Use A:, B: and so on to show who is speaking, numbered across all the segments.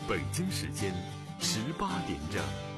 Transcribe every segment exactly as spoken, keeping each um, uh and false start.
A: 北京时间十八点整。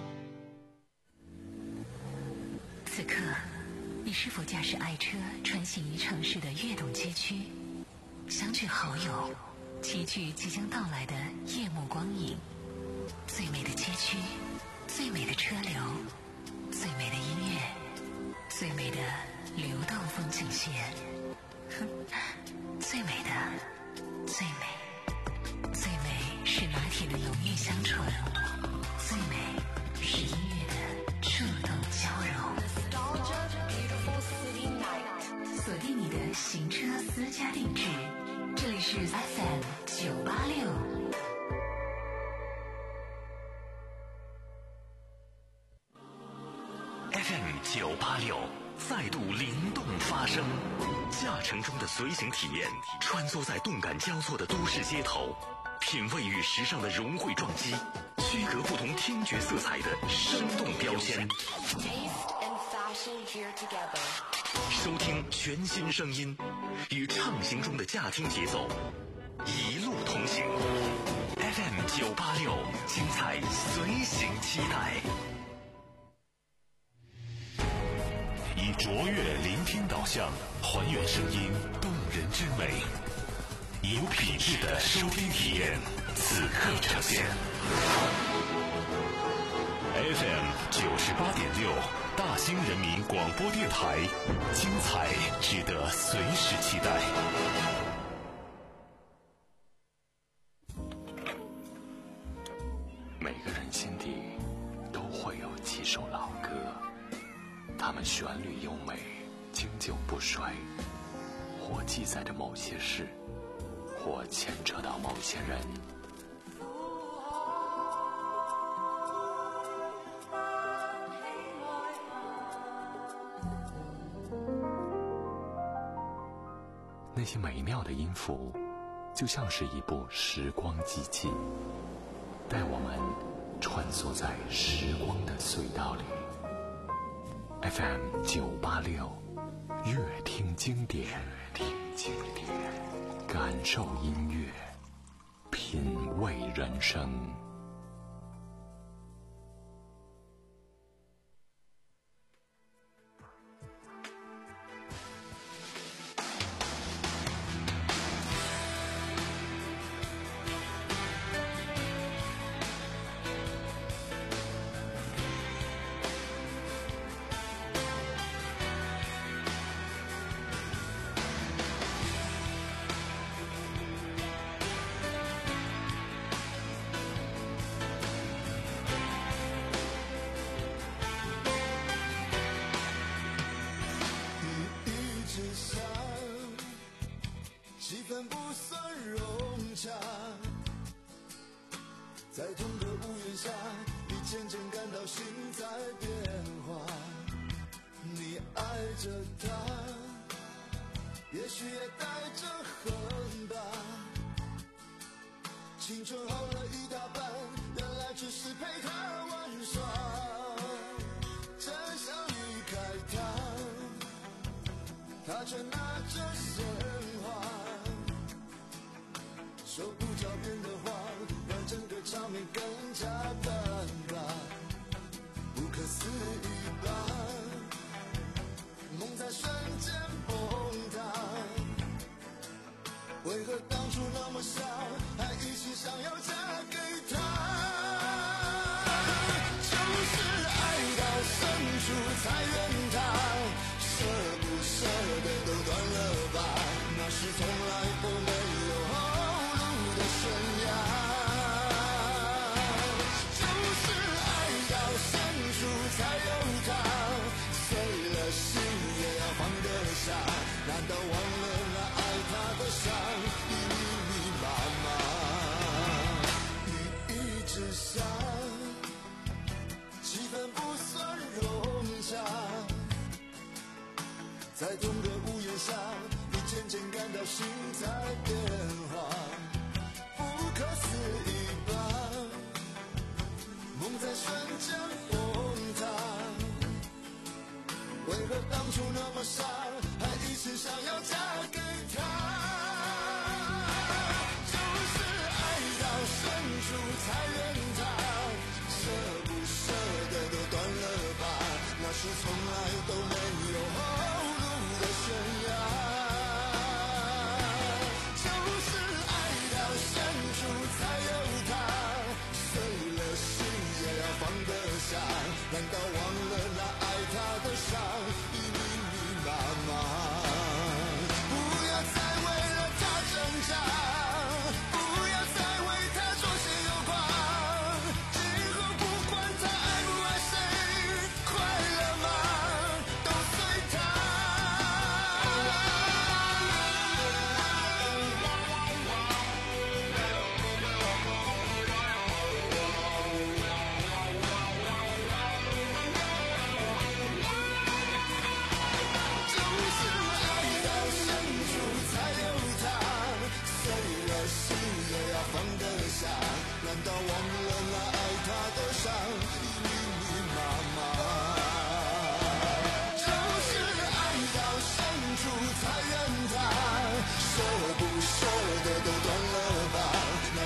B: 此刻，你是否驾驶爱车穿行于城市的跃动街区，相聚好友，齐聚即将到来的夜幕光影？最美的街区，最美的车流，最美的音乐，最美的流动风景线，哼，最美的，最美，最美是拿铁的浓郁香醇，最美是音乐的触动交融。锁定你的行车私家定制，这里是 F M 九八六。
C: F M 九八六再度灵动发声，驾乘中的随行体验，穿梭在动感交错的都市街头，品味与时尚的融汇撞击，区隔不同听觉色彩的生动标签。收听全新声音，与畅行中的驾听节奏一路同行。F M 九八六，精彩随行期待。以卓越聆听导向，还原声音动人之美，有品质的收听体验，此刻呈现。F M 九十八点六，大兴人民广播电台，精彩值得随时期待。每个人心底都会有几首老歌，它们旋律优美，经久不衰，或记载着某些事，或牵扯到某些人。那些美妙的音符，就像是一部时光机器，带我们穿梭在时光的隧道里。F M 九八六，乐听经典，听经典，感受音乐，品味人生。
D: 在同个屋檐下，你渐渐感到心在变化。你爱着他，也许也带着恨吧。青春耗了一大半，原来只是陪他玩耍。真想离开他，他却拿着鲜花，说不着边的话，让整个场面更加尴尬。不可思议吧，梦在瞬间崩塌。为何当初那么小，还一心想要嫁给他？就是爱到深处才怨他，舍不舍得都断了吧，那是从来都没有后路的悬崖。就是爱到深处才有他，碎了心也要放得下，难道忘了那爱他的伤已密密麻麻？雨一直下，气氛不算融洽，在同个屋檐下，你渐渐感到心在变化。不可思议吧，梦在瞬间崩塌。为何当初那么傻，还一心想要嫁给他？就是爱到深处才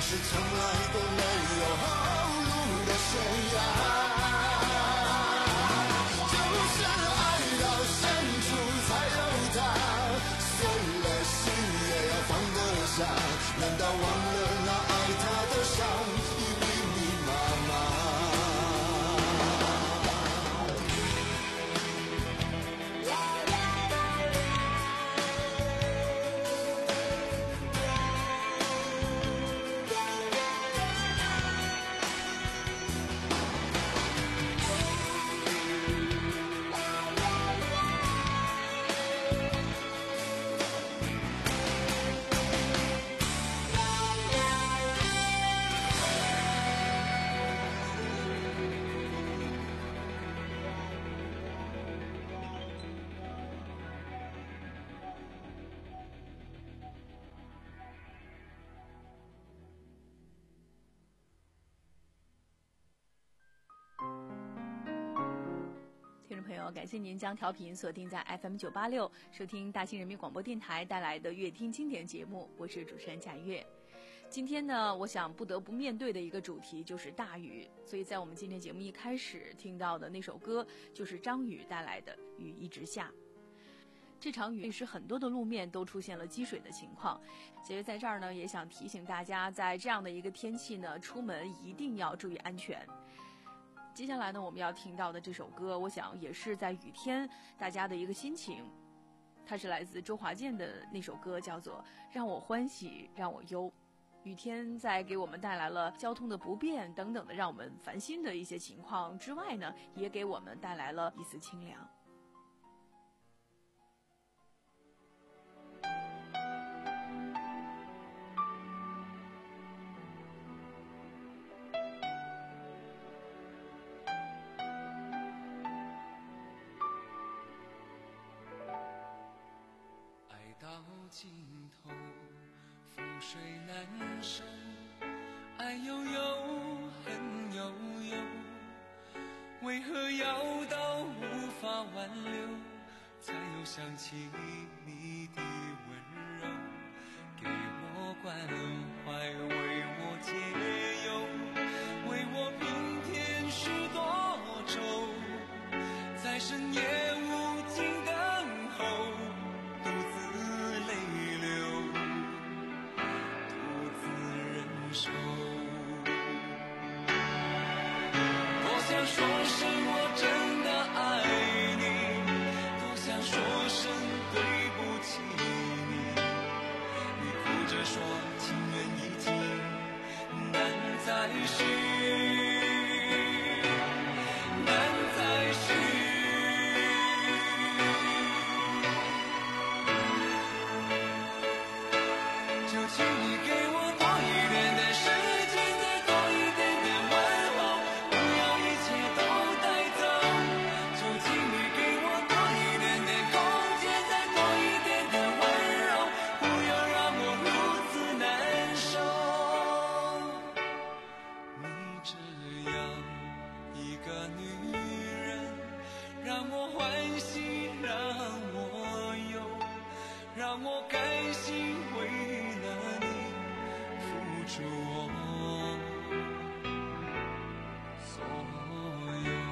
D: 是从来都没有后路的悬崖。就是爱到深处才有它，碎了心也要放得下。难道忘了那爱他的伤已密密麻麻？
E: 听众朋友，感谢您将调频锁定在 F M 九八六，收听大兴人民广播电台带来的乐听经典节目，我是主持人贾月。今天呢，我想不得不面对的一个主题就是大雨，所以在我们今天节目一开始听到的那首歌就是张宇带来的《雨一直下》。这场雨使很多的路面都出现了积水的情况，其实在这儿呢，也想提醒大家，在这样的一个天气呢，出门一定要注意安全。接下来呢，我们要听到的这首歌，我想也是在雨天大家的一个心情，它是来自周华健的那首歌，叫做《让我欢喜让我忧》。雨天在给我们带来了交通的不便等等的让我们烦心的一些情况之外呢，也给我们带来了一丝清凉。
F: 到尽头，覆水难收，爱悠悠，恨悠悠，为何要到无法挽留，才又想起你的温柔，给我关怀，为我解忧，为我平添许多愁，在深夜无尽等候，多想说声我真的爱你，多想说声对不起你，你哭着说情缘已尽难再续，难再续。就请你给我多一点的时间，再多一点点问候，不要一切都带走。就请你给我多一点点空间，再多一点点温柔，不要让我如此难受。你这样一个女人，让我欢喜让我忧，让我甘心为付出我所有。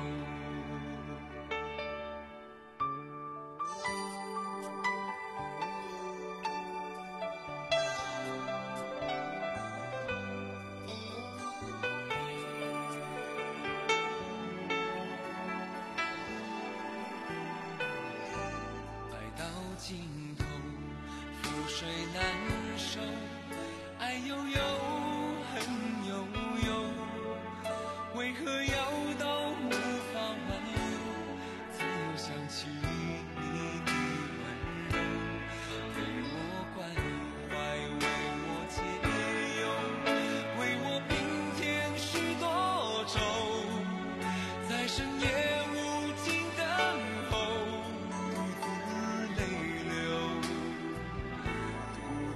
F: 爱到尽头，覆水难收，爱悠悠，恨悠悠，为何要到无法挽留，才又想起你的温柔，给我关怀，为我解忧，为我平添许多愁，在深夜无尽等候，独自泪流，独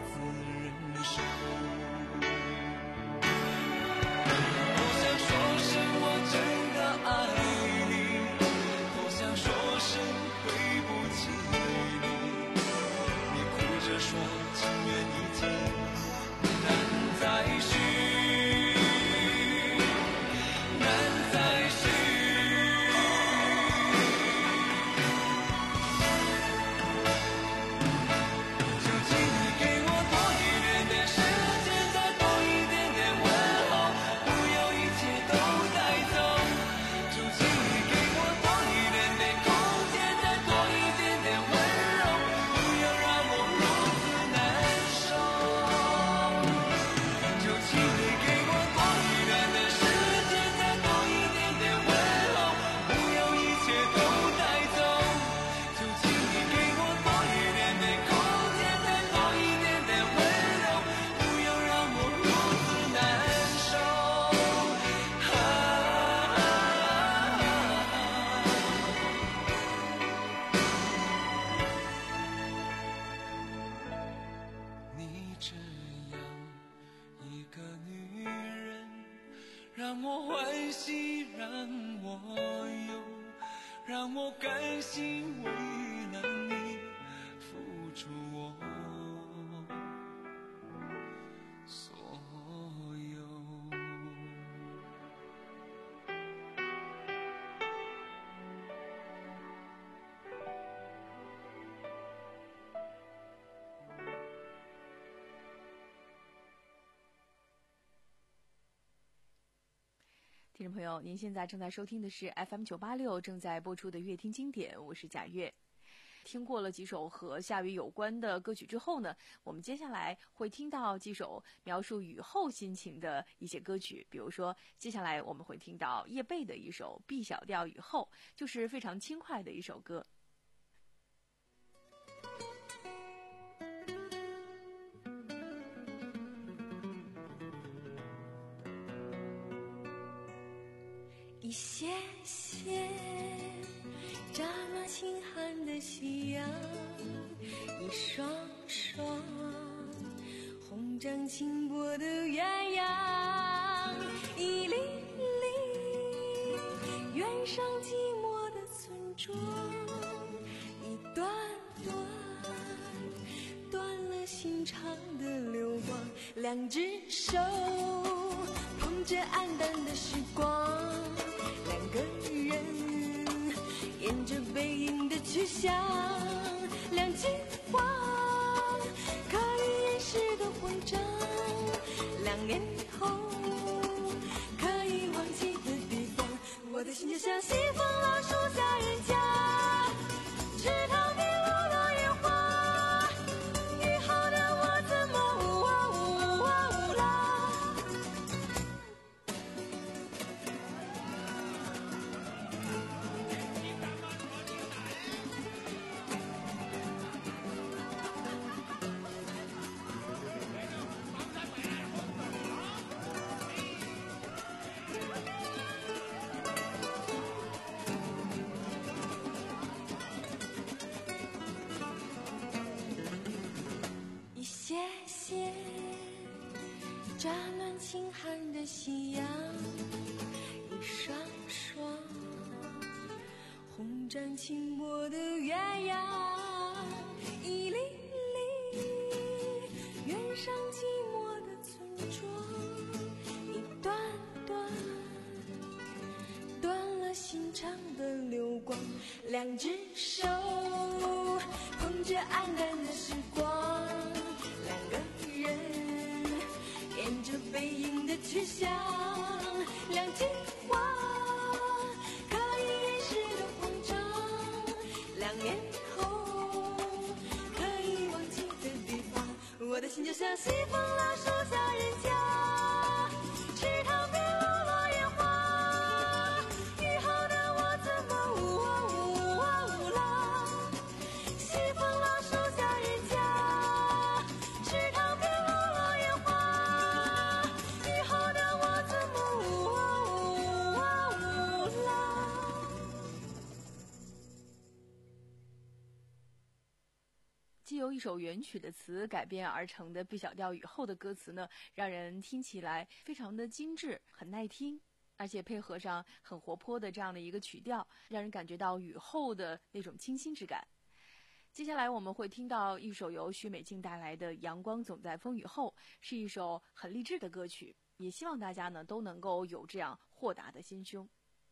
F: 让我欢喜，让我忧，让我甘心为了你付出我所有。
E: 听众朋友，您现在正在收听的是 F M 九八六 正在播出的乐听经典，我是贾月。听过了几首和下雨有关的歌曲之后呢，我们接下来会听到几首描述雨后心情的一些歌曲。比如说，接下来我们会听到叶蓓的一首 B 小调雨后，就是非常轻快的一首歌。
G: 一些些乍暖轻寒的夕阳，一双双红掌轻薄的鸳鸯，一粒粒远上寂寞的村庄，一段段断了心肠的流光，两只手捧着黯淡的时光，两个人沿着背影的去向，两句话可以掩饰的慌张，两年后可以忘记的地方，我的心就像西风老树在人家，池塘边落落叶花，雨后的我怎么呜啊呜啊呜啦。一些些乍暖轻寒的夕阳，一双双红掌轻薄的鸳鸯，一粒粒远上寂寞的村庄，一段段断了心肠的流光，两只手捧着黯淡的时光，两个人沿着背影的去向，两句话可以掩饰的慌张，两年后可以忘记的地方，我的心就像西风老树在人家，池塘边落落叶花，雨后的我怎么呜啊呜啊呜啦，西风老树在人家，池塘边落落叶花，雨后的我怎么呜啊呜啊呜啦。
E: 既由一首原曲的词改编而成的 B 小调雨后的歌词呢，让人听起来非常的精致，很耐听，而且配合上很活泼的这样的一个曲调，让人感觉到雨后的那种清新之感。接下来我们会听到一首由许美静带来的《阳光总在风雨后》，是一首很励志的歌曲，也希望大家呢都能够有这样豁达的心胸。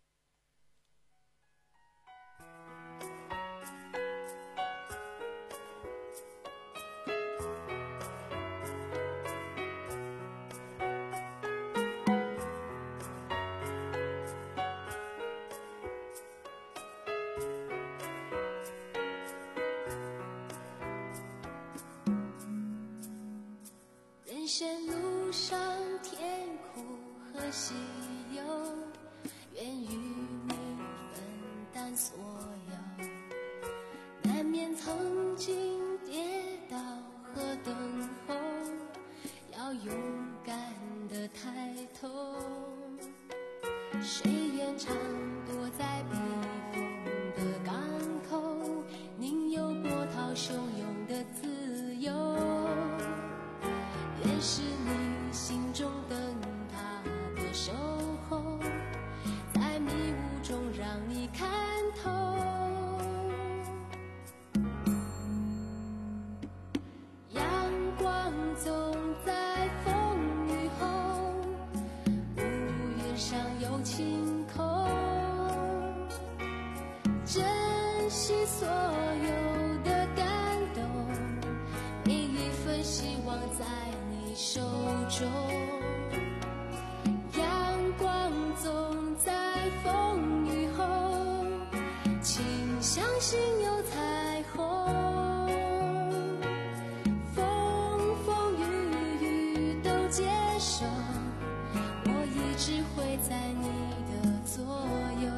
G: 人生路上甜苦和喜忧，愿与你分担所有，难免曾经跌倒和等候，要勇敢地抬头，谁愿常躲在避风的港口，宁有波涛汹涌的自由，愿是你心中灯塔的守候， 在你的左右。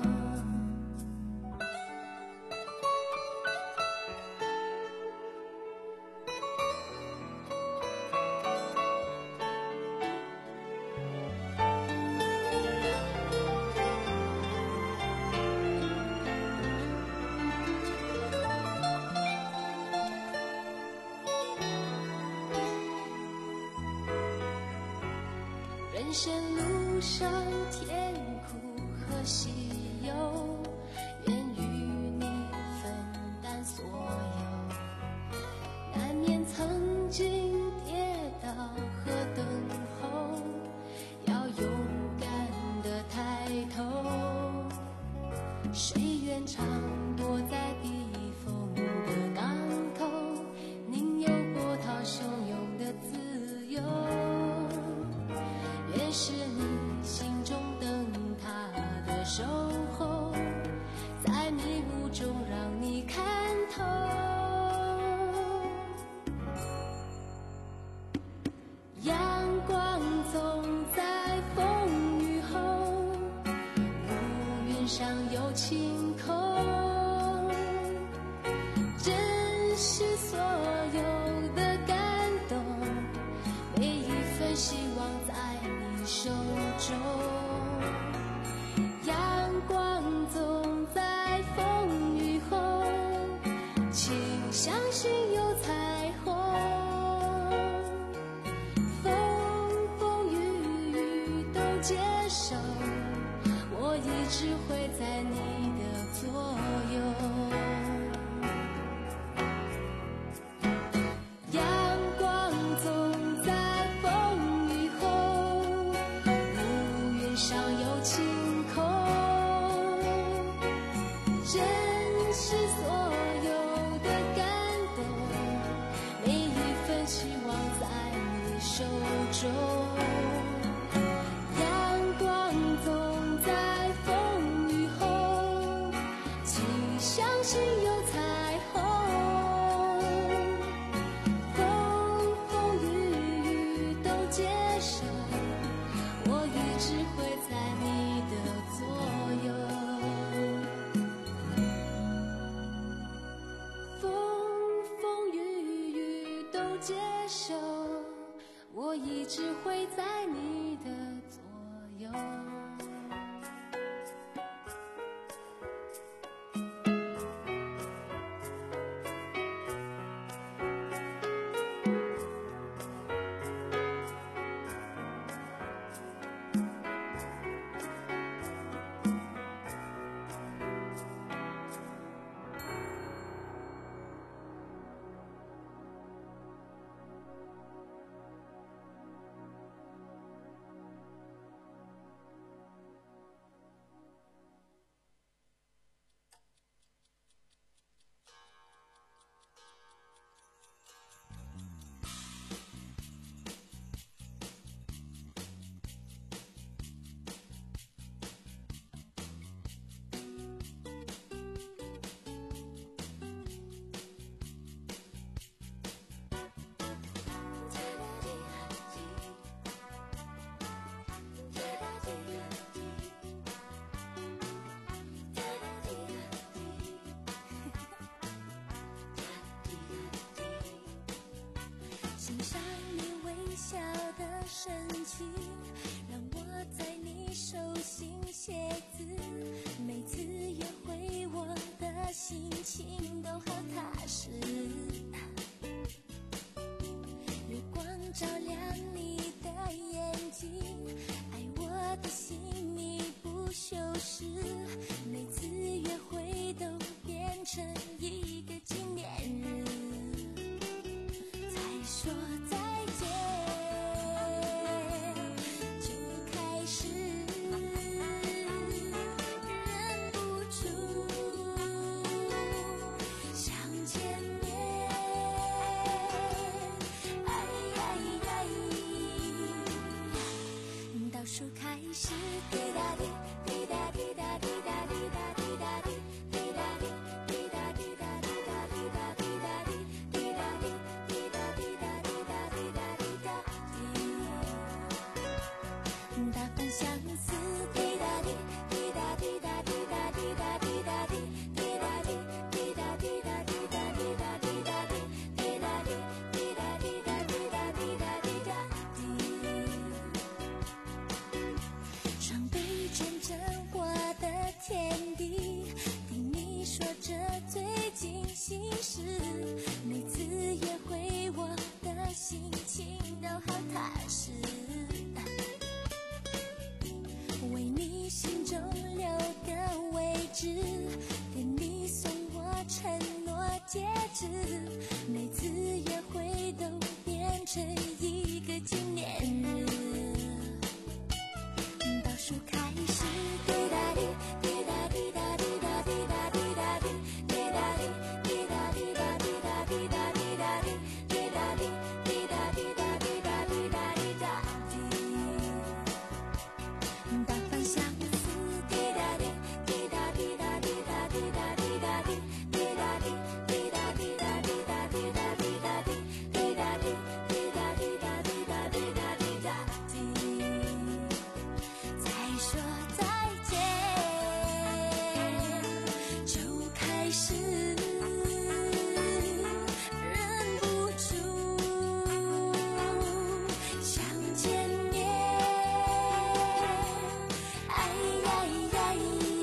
G: 人生路上甜苦和喜忧，愿与你分担所有。难免曾经跌倒和等候，要勇敢地抬头。谁愿常躲在避风的港口，宁有波涛汹涌的自由。越是你心中灯塔的守候，在迷雾中让你看透。阳光总在风雨后，乌云上有晴空。珍惜所有的感动，每一份希望在你手中。阳光总在风雨后，请相信有彩虹。风风雨雨都接受，我一直会在你的左右。阳光总在风雨后，乌云上有晴空。珍惜所有的感动，每一份希望在你手中。阳光总在风雨后，请相信有彩虹。风风雨雨都接受，我一直会在你的左右。风风雨雨都接受，我一直会在你的左右。欣赏你微笑的神情，让我在你手心写字。每次约会，我的心情都好踏实。月光照亮你的眼睛，爱我的心你不修饰。每次约会都变成一个纪念日。说再见，就开始忍不住想见面。哎哎哎，倒数开始，滴答滴，滴答滴答滴答滴答滴答滴，滴答滴，滴答滴答滴答滴答滴答滴，滴答滴。倒凡相思，滴答滴，滴答滴答滴答滴答滴答滴，滴答滴，滴答滴答滴答滴答滴答滴，滴答滴，滴答滴答滴答滴答滴答滴。双臂牵着我的天地，听你说着最近心事，每次约会我的心情都好踏实。为你心中留个位置，给你送我承诺戒指，每次约会都变成一个纪念日。倒数开始，滴答滴，滴答滴答滴答滴答滴答滴，滴答滴，滴答滴答滴答滴答滴答滴，滴答滴，滴答滴答滴答滴答滴答滴。大方相思，滴答滴，滴答滴答滴答滴答滴答滴，滴答滴，滴答滴答滴答滴答滴答滴，滴答滴，滴答滴答滴答滴答滴答滴。再说再见，就开始忍不住想见面。哎呀呀，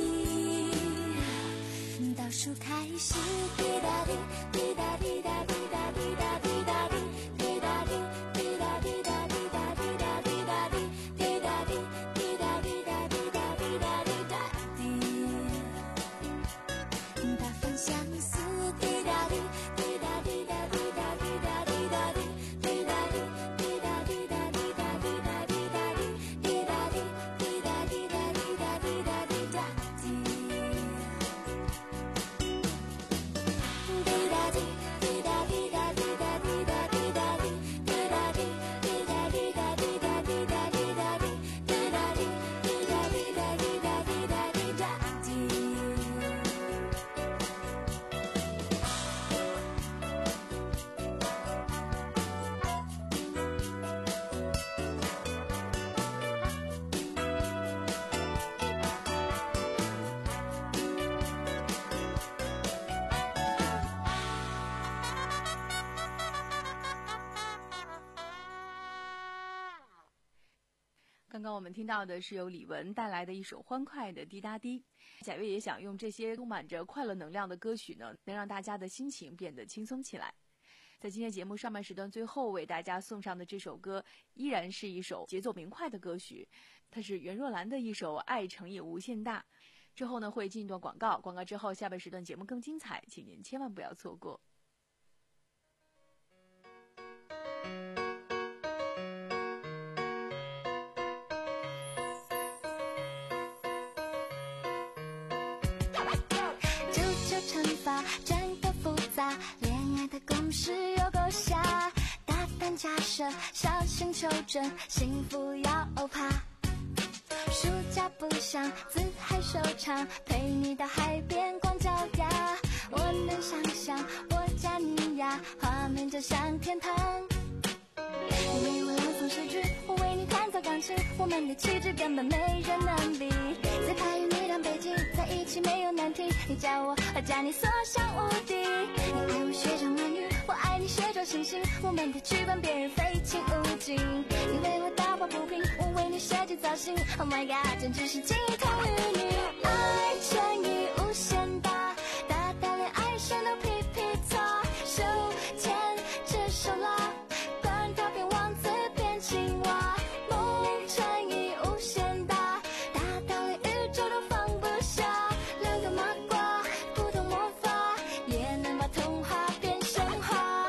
G: 倒数开始，滴答滴，滴答滴答滴答滴答滴答滴，滴答滴，滴答滴答滴答滴答滴答滴，滴答滴，滴答滴答滴答滴答滴答滴。大方相思，滴答滴，滴答滴答滴答滴答滴答滴，滴答滴，滴答滴答滴答滴答滴答滴，滴答滴，滴答滴答滴答滴答滴答滴。滴答滴，滴答滴答滴答滴答滴答滴，滴答滴，滴答滴答滴答滴答滴答滴，滴答滴，滴答滴答滴答滴答滴答滴。
E: 刚刚我们听到的是由李玟带来的一首欢快的《滴答滴》。贾月也想用这些充满着快乐能量的歌曲呢，能让大家的心情变得轻松起来。在今天节目上半时段最后为大家送上的这首歌，依然是一首节奏明快的歌曲，它是袁若兰的一首《爱乘以无限大》。之后呢会进一段广告，广告之后下半时段节目更精彩，请您千万不要错过。
G: 乘法真够复杂，恋爱的公式有够瞎，大胆假设，小心求证，幸福要欧趴。暑假不想自嗨收场，陪你到海边光脚丫，我能想象我加你呀，画面就像天堂。你为我朗诵诗句，我为你弹奏钢琴，我们的气质根本没人能比。自拍与你当背景，在一起没有难题。你叫我，我叫你，所向无敌。你爱我学长美女，我爱你学着星星。我们的剧本别人非亲勿近。你为我打抱不平，我为你设计造型。Oh my god， 简直是金童玉女。爱乘以无限大，大到连爱神都皮皮擦。手牵着手拉，管他变王子变青蛙。梦乘以无限大，大到连宇宙都放不下。两个麻瓜，不懂魔法，也能把童话变神话。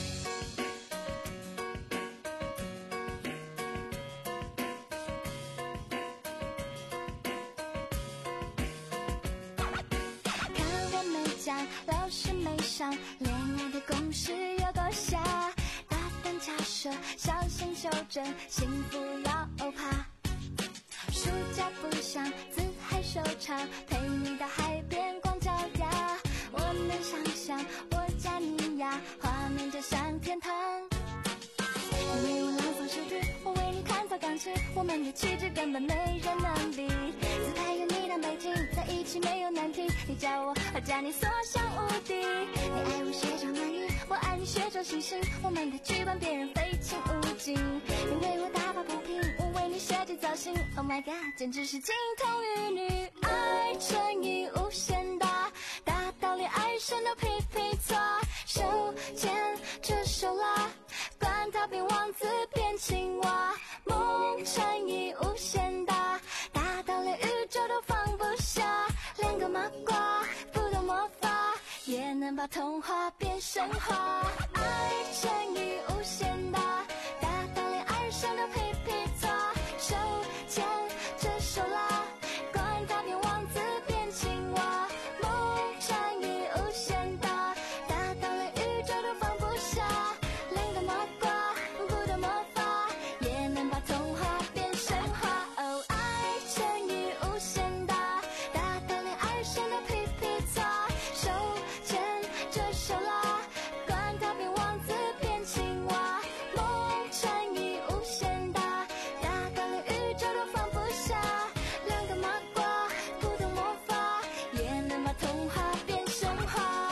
G: 看我没讲，老师没上，恋爱的公式有够瞎。大胆假设，小心求证，幸福要欧趴。暑假不想自嗨收场，陪你到海边光脚丫。我能想象我加你呀，画面就像天堂。你为我朗诵诗句，我为你弹奏钢琴。
H: 起，我们的气质根本没人能比。自拍有你当背景，在一起没有难题。你叫我，我叫你，所向无敌。你爱我学长漫语，我爱你学周星星。我们的剧本别人非亲勿近。你为我打抱不平，我为你设计造型。Oh my god， 简直是金童玉女。爱乘以无限大，大到连爱神都皮皮挫。手牵着手啦，管他变王子变青蛙。梦乘以无限大，大到连宇宙都放不下。两个麻瓜不懂魔法，也能把童话变神话。爱乘以无限大，大到连爱神都皮皮挫。手牵着手啦，管他变王子变青蛙。梦乘以无限大，大到连宇宙都放不下。两个麻瓜不懂魔法，也能把童话变神话。哦，爱乘以无限大，大到连爱神都皮皮挫。手牵着手啦，管他变王子变青蛙。梦乘以无限大，大到连宇宙都放不下。两个麻瓜不懂魔法，也能把童话变神话。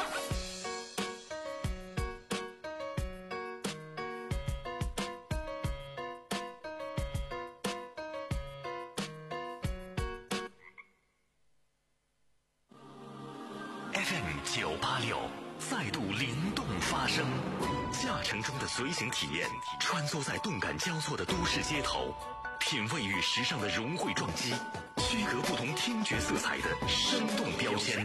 A: F M 九八六再度灵动发声，驾乘中的随行体验，穿梭在动感交错的都市街头，品味与时尚的融汇撞击，区隔不同听觉色彩的生动标签。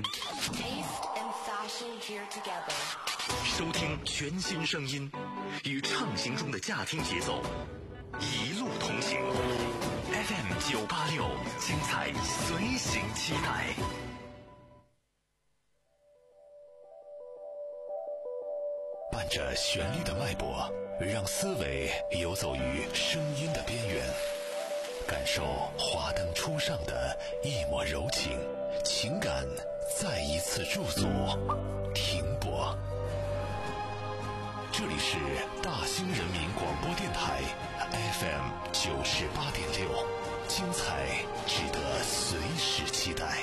A: 收听全新声音，与畅行中的驾听节奏，一路同行。F M 九八六，精彩随行期待。伴着旋律的脉搏，让思维游走于声音的边缘，感受华灯初上的一抹柔情，情感再一次驻足停泊。这里是大兴人民广播电台 F M 九十八点六，精彩值得随时期待。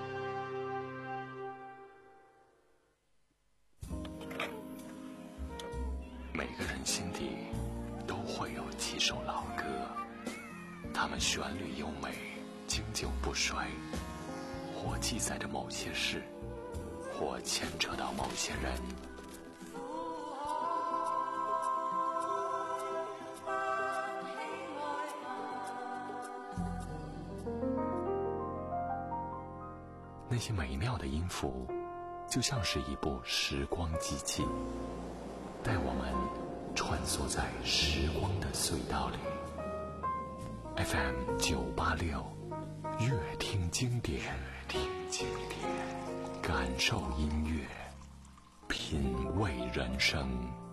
C: 每个人心底都会有几首老歌，它们旋律优美，经久不衰，或记载着某些事，或牵扯到某些人。那些美妙的音符，就像是一部时光机器，带我们穿梭在时光的隧道里。F M 九八六，乐听经典，乐听经典，感受音乐，品味人生。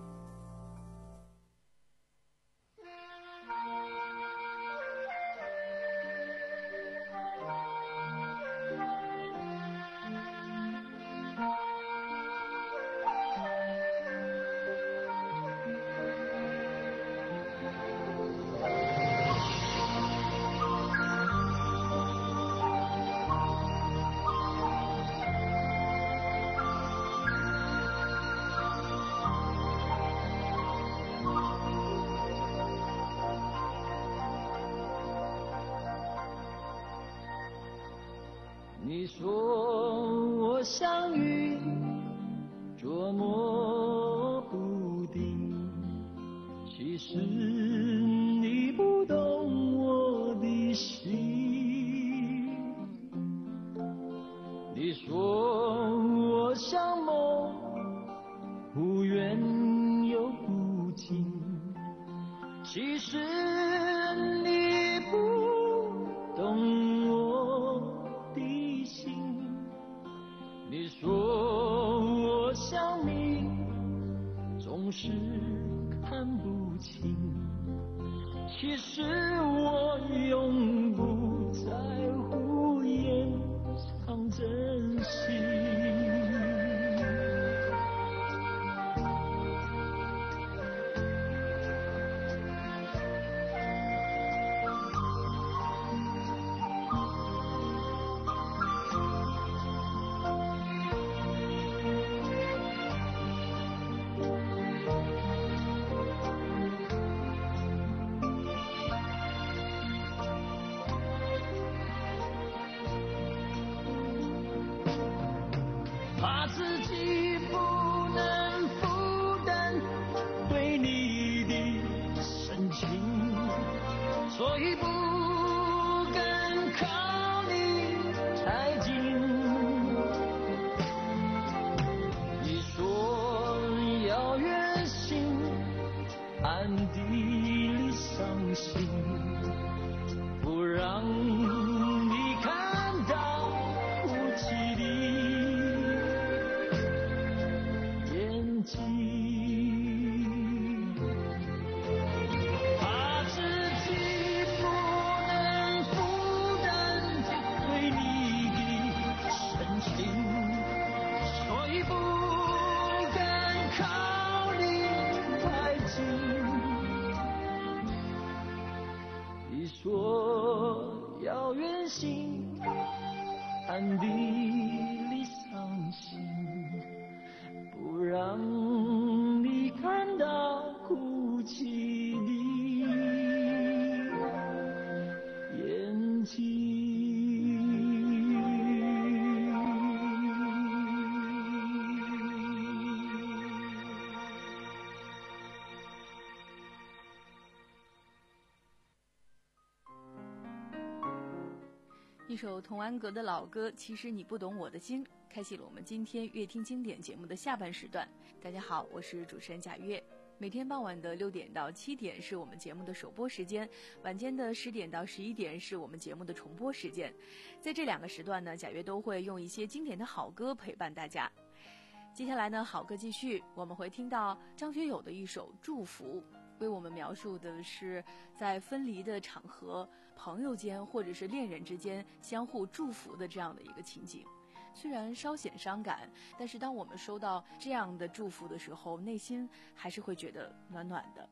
I: 你说我像云捉摸不定，其实你不懂我的心。你说我像梦，不远又不近，其实你不懂我的心。你说我像你，总是看不清，其实我永不在乎掩藏真心。 心，暗地里伤心，不让你看到哭泣的眼睛。
E: 一首童安格的老歌，其实你不懂我的心，开启了我们今天乐听经典节目的下半时段。大家好，我是主持人贾月。每天傍晚的六点到七点是我们节目的首播时间，晚间的十点到十一点是我们节目的重播时间。在这两个时段呢，贾月都会用一些经典的好歌陪伴大家。接下来呢，好歌继续，我们会听到张学友的一首《祝福》，为我们描述的是在分离的场合，朋友间或者是恋人之间相互祝福的这样的一个情景。虽然稍显伤感，但是当我们收到这样的祝福的时候，内心还是会觉得暖暖的。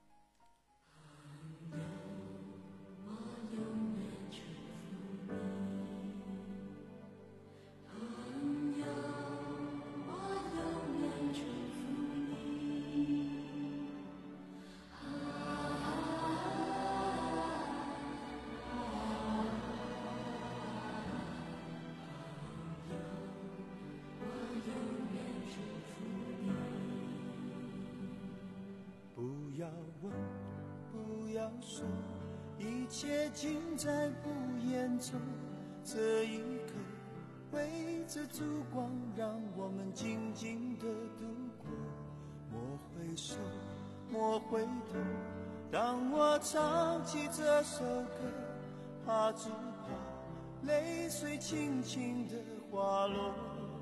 D: 不要问，不要说，一切尽在不言中。这一刻，围着烛光，让我们静静地度过。莫回首，莫回头，当我唱起这首歌，怕只怕泪水轻轻地滑落。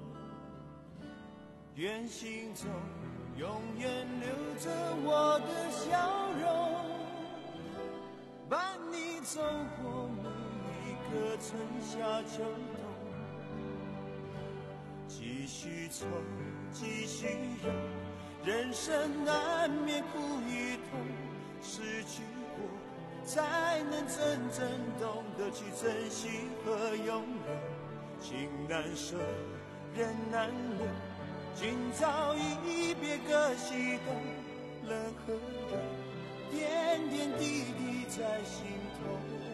D: 愿心中永远留着我的笑容，伴你走过每一个春夏秋冬。继续走，继续游，人生难免苦与痛，失去过才能真正懂得去珍惜和拥有。情难舍，人难留，今朝一别各西东，冷和热，点点滴滴在心头。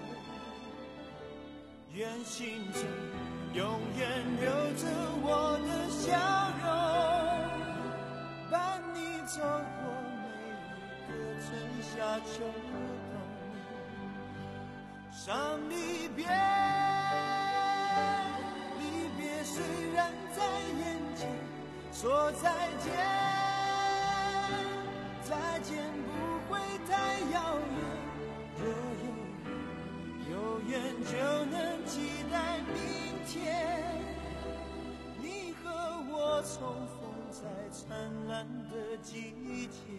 D: 愿心中永远留着我的笑容，伴你走过每一个春夏秋冬。伤离别，离别虽然在眼前，说再见，再见不会太遥远。若有有缘就能期待明天，你和我重逢在灿烂的季节。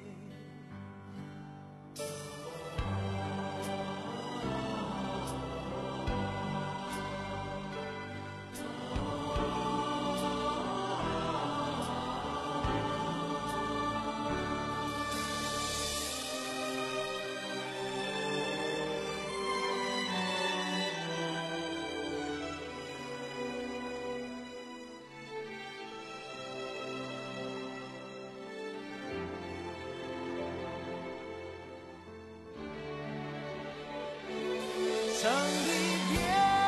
D: 伤离别，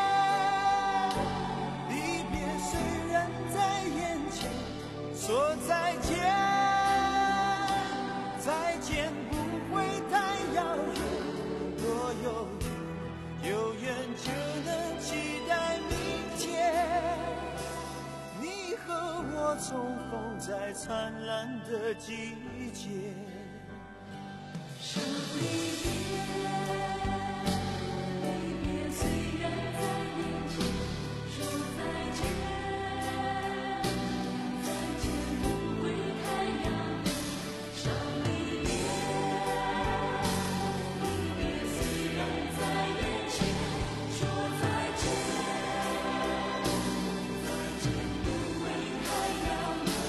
D: 离别虽然在眼前，说再见，再见不会太遥远。若有缘，有缘就能期待明天，你和我重逢在灿烂的季节。伤离别，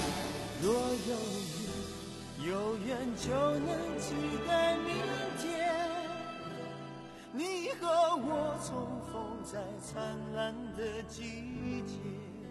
D: 有缘就能期待明天， 重逢在灿烂的季节。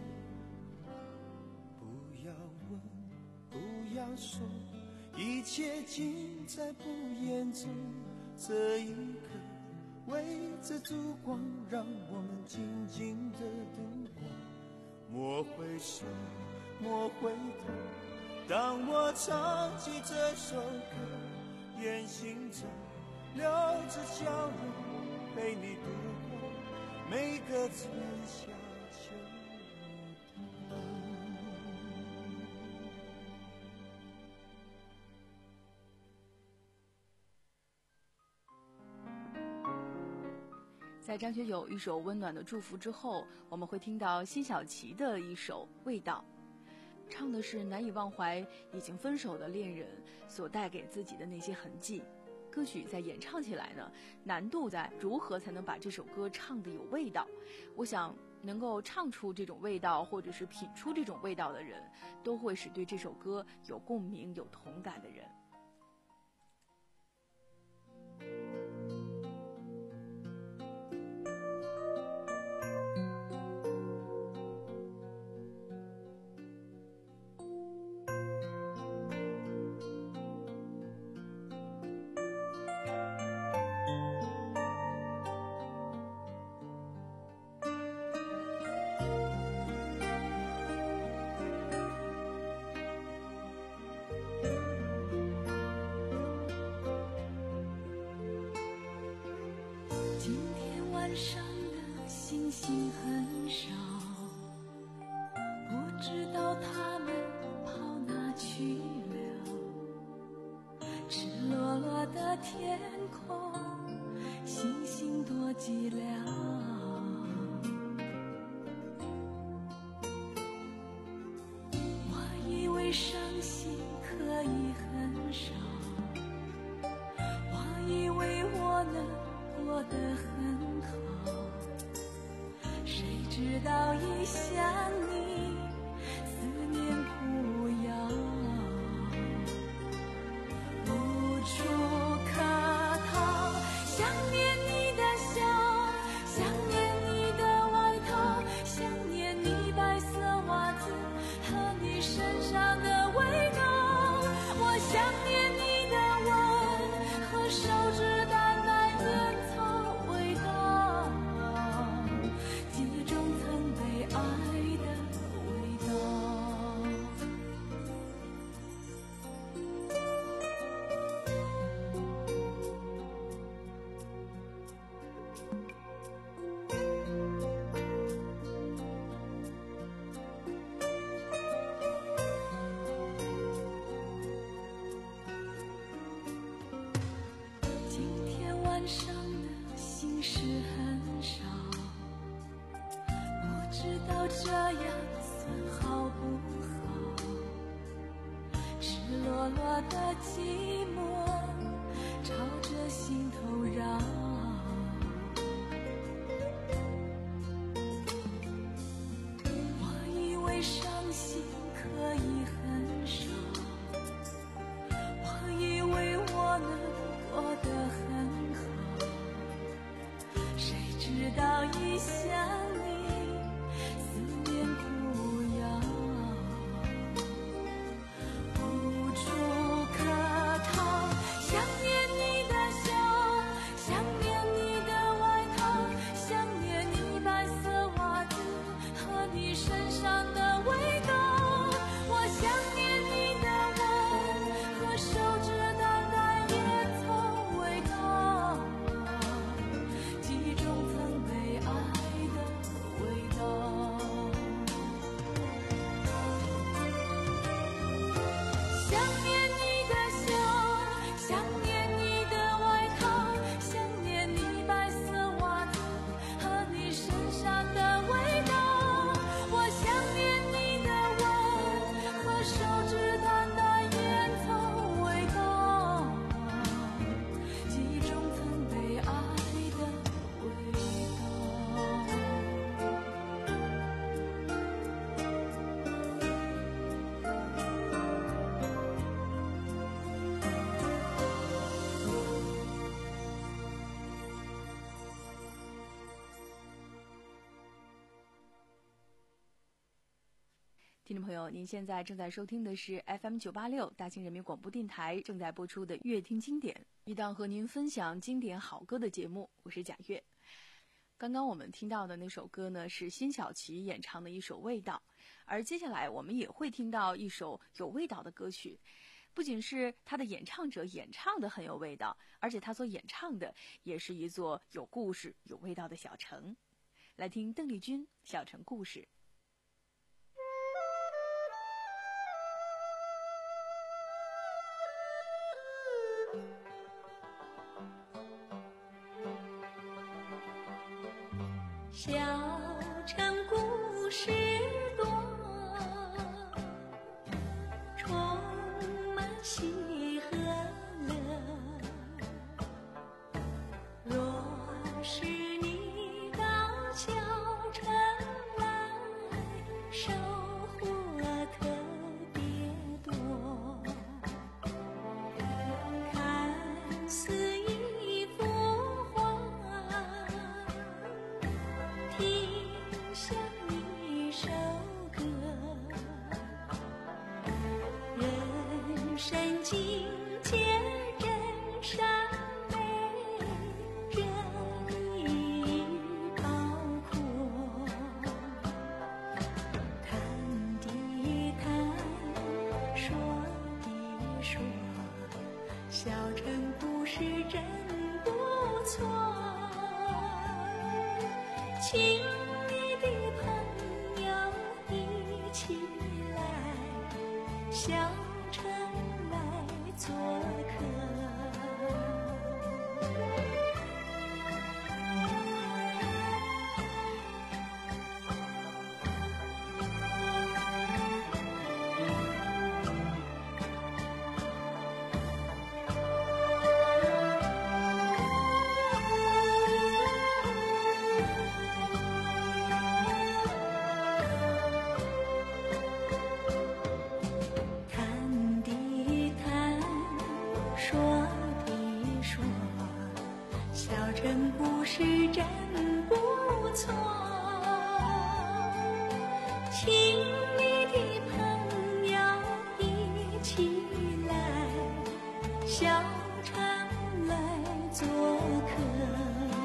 D: 不要问，不要说，一切尽在不言中。这一刻围着烛光，让我们静静的度过。莫回首，莫回头，当我唱起这首歌，愿行着留着笑容，陪你度过每个春夏秋冬。
E: 在张学友一首温暖的祝福之后，我们会听到辛晓琪的一首《味道》，唱的是难以忘怀已经分手的恋人所带给自己的那些痕迹。歌曲在演唱起来呢，难度在如何才能把这首歌唱得有味道。我想能够唱出这种味道，或者是品出这种味道的人，都会是对这首歌有共鸣有同感的人。
G: 晚上的星星很少，不知道他们跑哪去了。赤裸裸的天空，星星多寂寥。我以为伤心可以很少，我以为我能过得很谁知道一想你，思念苦药，无处可逃。想念你的笑，想念你的外套，想念你白色袜子和你身上的味道。我想念你的吻和手指淡淡烟草味道，记忆中曾被爱的味道。今天晚上的心事很少，不知道这样算好不好。赤裸裸的寂寞朝着心头绕，我以为伤心可以很少，我以为我能过得很好，谁知道一想你，思念苦药，无处可逃。想念你的笑，想念你的外套，想念你白色袜子和你身上的味道。我想念你的吻和手指淡淡烟草味道，记忆中曾被爱的
E: 听众朋友，您现在正在收听的是 F M 九八六大兴人民广播电台正在播出的乐听经典，一档和您分享经典好歌的节目，我是贾月。刚刚我们听到的那首歌呢，是辛晓琪演唱的一首《味道》，而接下来我们也会听到一首有味道的歌曲。不仅是他的演唱者演唱的很有味道，而且他所演唱的也是一座有故事、有味道的小城。来听邓丽君《小城故事》。
G: 小城故事多，充满喜和乐。若是你到小城来，收获特别多。看似一幅画，听像一首歌，人生境界真善美，人意包括。谈的谈，说的说，小城故事真不错。亲密的朋友一起来，小城来做客。谈的谈，说的说，小城故事真不错。亲密的朋友一起来，小城来做客。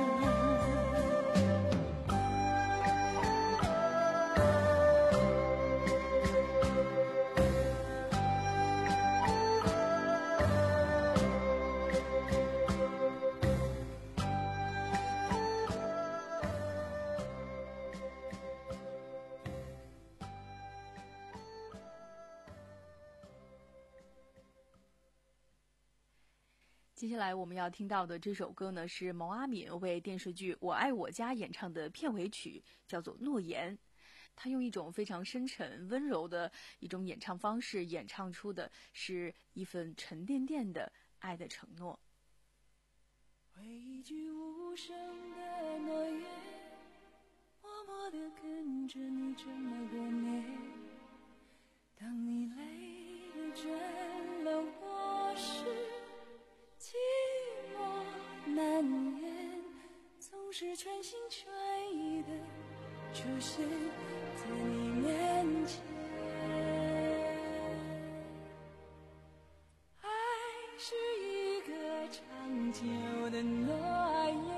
E: 接下来我们要听到的这首歌呢，是毛阿敏为电视剧《我爱我家》演唱的片尾曲，叫做《诺言》。他用一种非常深沉、温柔的一种演唱方式，演唱出的是一份沉甸甸的爱的承诺。
G: 为一句无声的诺言，默默地跟着你这么多年。当你累了倦了，我是寂寞难言，总是全心全意的出现在你面前。爱是一个长久的诺言，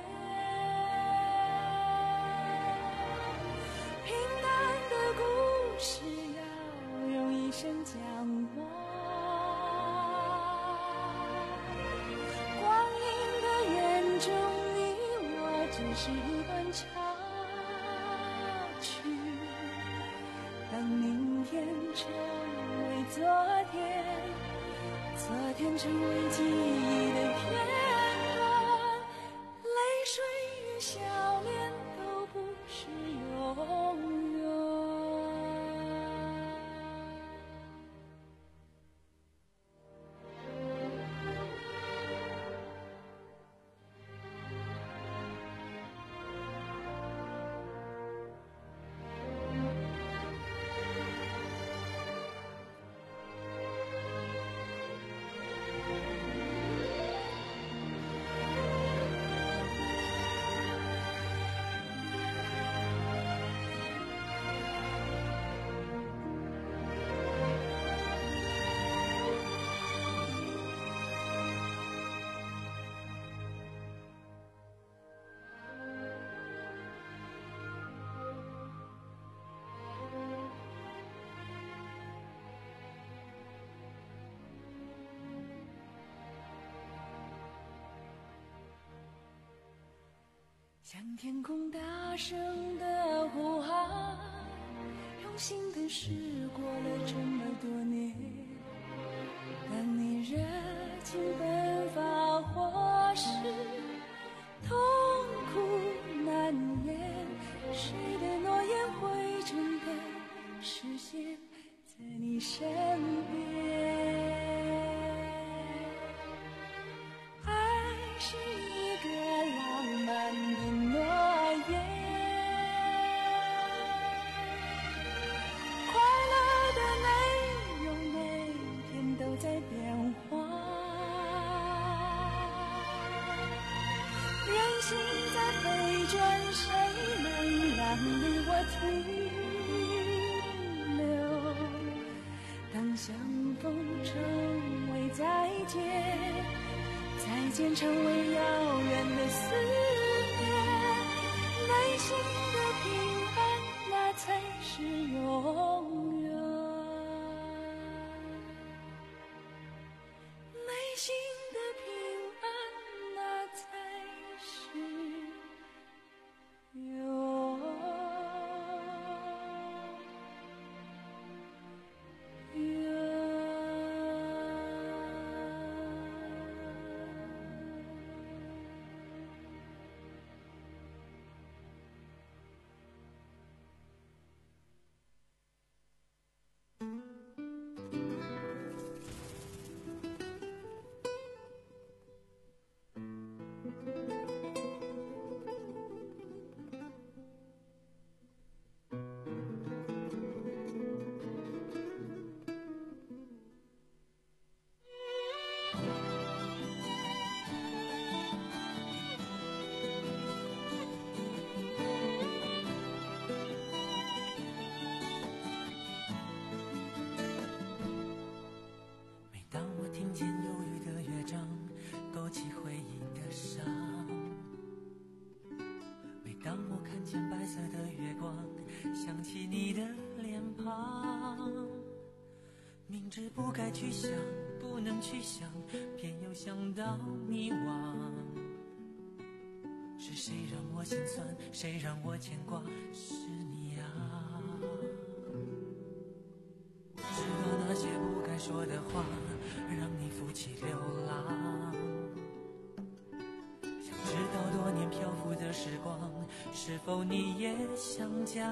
G: 平淡的故事要用一生讲完。光阴的眼中，你我只是一段插曲。当明天成为昨天，昨天成为记忆的片段，泪水与笑脸都不是永远。 向天空大声的呼喊，用心的事过了这么多年，当你热情奔发或是痛苦难言，谁的诺言会真的实现在你身边？爱是一个浪漫的诺言，快乐的内容每天都在变化，人心在飞转，谁能让你我停留？当相逢成为再见，再见成为遥远的思念，内心的平安那才是永远，内心的平安那才是永远。听见忧郁的乐章，勾起回忆的伤。每当我看见白色的月光，想起你的脸庞。明知不该去想，不能去想，偏又想到迷惘。是谁让我心酸，谁让我牵挂？是你啊。知道那些不该说的话，让你负起流浪。想知道多年漂浮的时光，是否你也想家？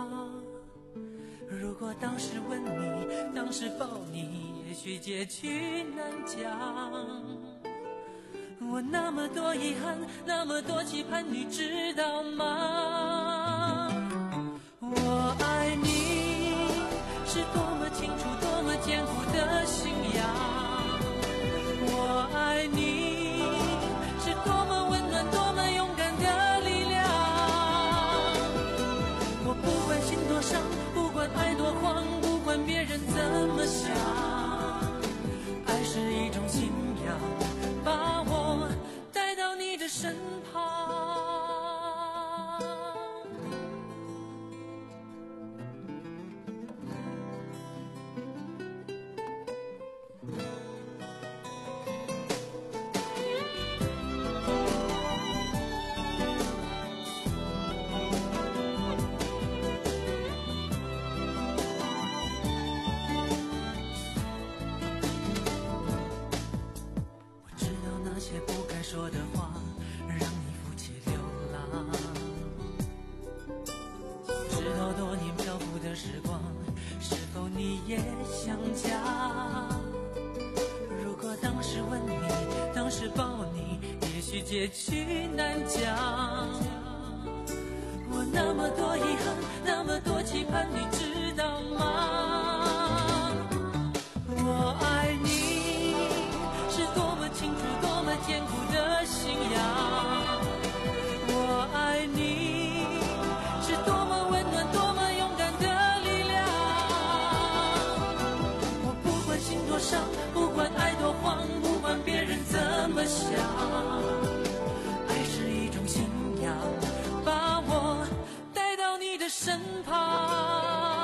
G: 如果当时吻你，当时抱你，也许结局难讲。我那么多遗憾，那么多期盼，你知道吗？我爱你是多么清楚，多么坚固的信仰。我爱你是多么温暖，多么勇敢的力量。我不管心多伤，不管爱多慌，不管别人怎么想，爱是一种信仰，把我带到你的身旁。说的话让你负起流浪，知道多年漂浮的时光，是否你也想家？如果当时吻你，当时抱你，也许结局难讲。我那么多遗憾，那么多期盼，你知道吗？我爱你是多么清楚，多么坚固的信仰。我爱你是多么温暖，多么勇敢的力量。我不管心多伤，不管爱多慌，不管别人怎么想，爱是一种信仰，把我带到你的身旁。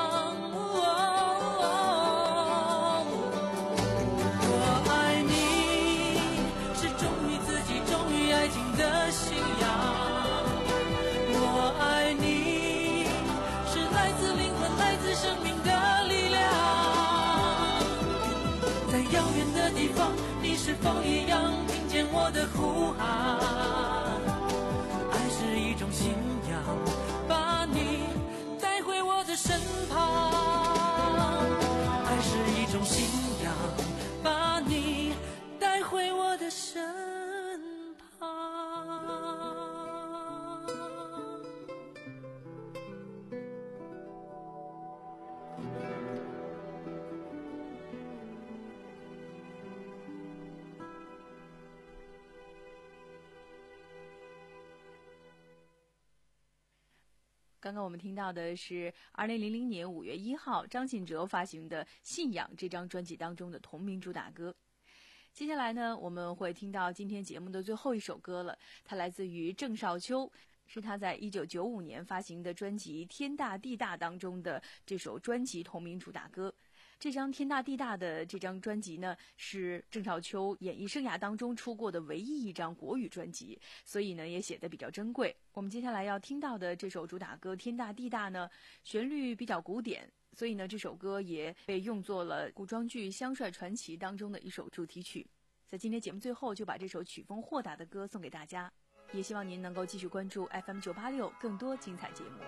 E: 刚刚我们听到的是二零零零年五月一号张信哲发行的《信仰》这张专辑当中的同名主打歌。接下来呢，我们会听到今天节目的最后一首歌了，它来自于郑少秋，是他在一九九五年发行的专辑《天大地大》当中的这首专辑同名主打歌。这张《天大地大》的这张专辑呢，是郑少秋演艺生涯当中出过的唯一一张国语专辑，所以呢也写得比较珍贵。我们接下来要听到的这首主打歌《天大地大》呢，旋律比较古典，所以呢这首歌也被用作了古装剧《香帅传奇》当中的一首主题曲。在今天节目最后，就把这首曲风豁达的歌送给大家，也希望您能够继续关注 F M 九八六更多精彩节目。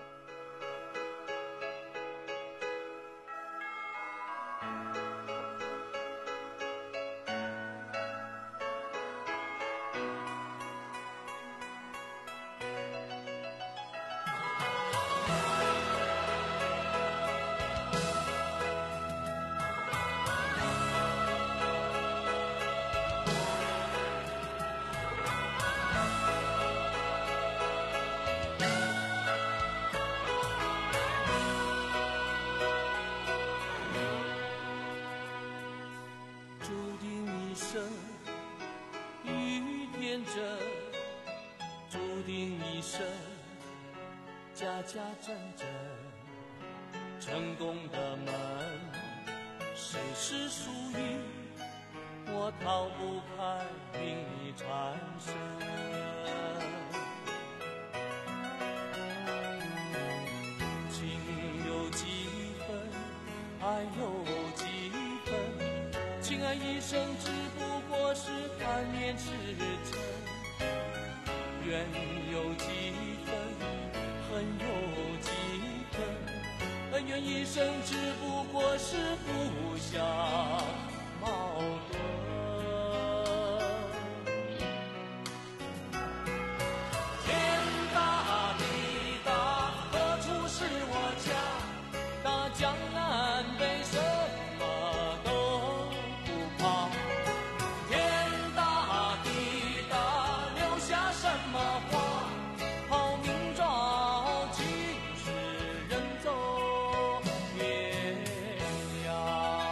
I: 家家阵阵，成功的门，谁是属于我，逃不开命里缠身。情有几分，爱有几分，情爱一生只不过是贪念痴嗔，缘有几分，恨有几分，恩怨一生只不过是互相矛盾。天大地大，何处是我家？大江南北什么都不怕。天大地大，留下什么话？好明朝今世人走天涯。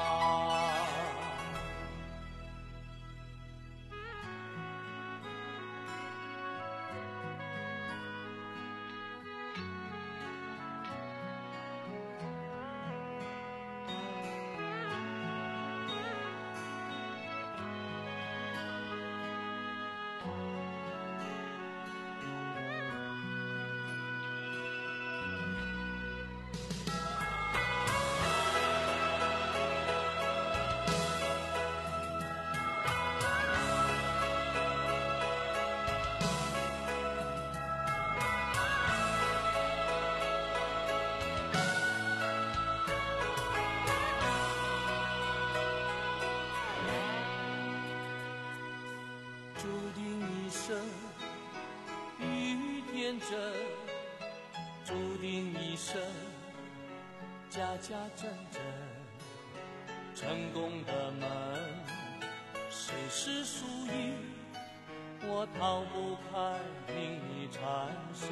I: 注定一生遇天真，注定一生家家阵阵，成功的门，谁是属于我，逃不开命里缠身。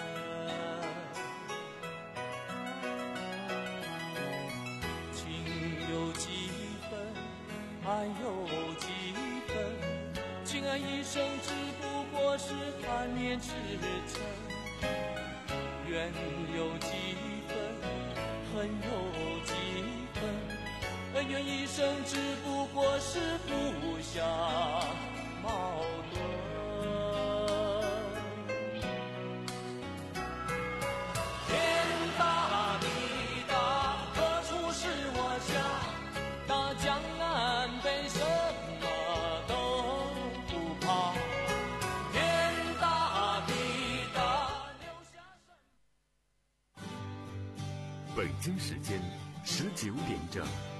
I: 情有几分，爱有几分，情爱一生只不过是贪念痴嗔，缘有几分，恨有几分，恩怨一生只不过是互相矛盾。天大地大，何处是我家？大江南北什么都不怕。天大地大，留下什么。
C: 北京时间十九点整。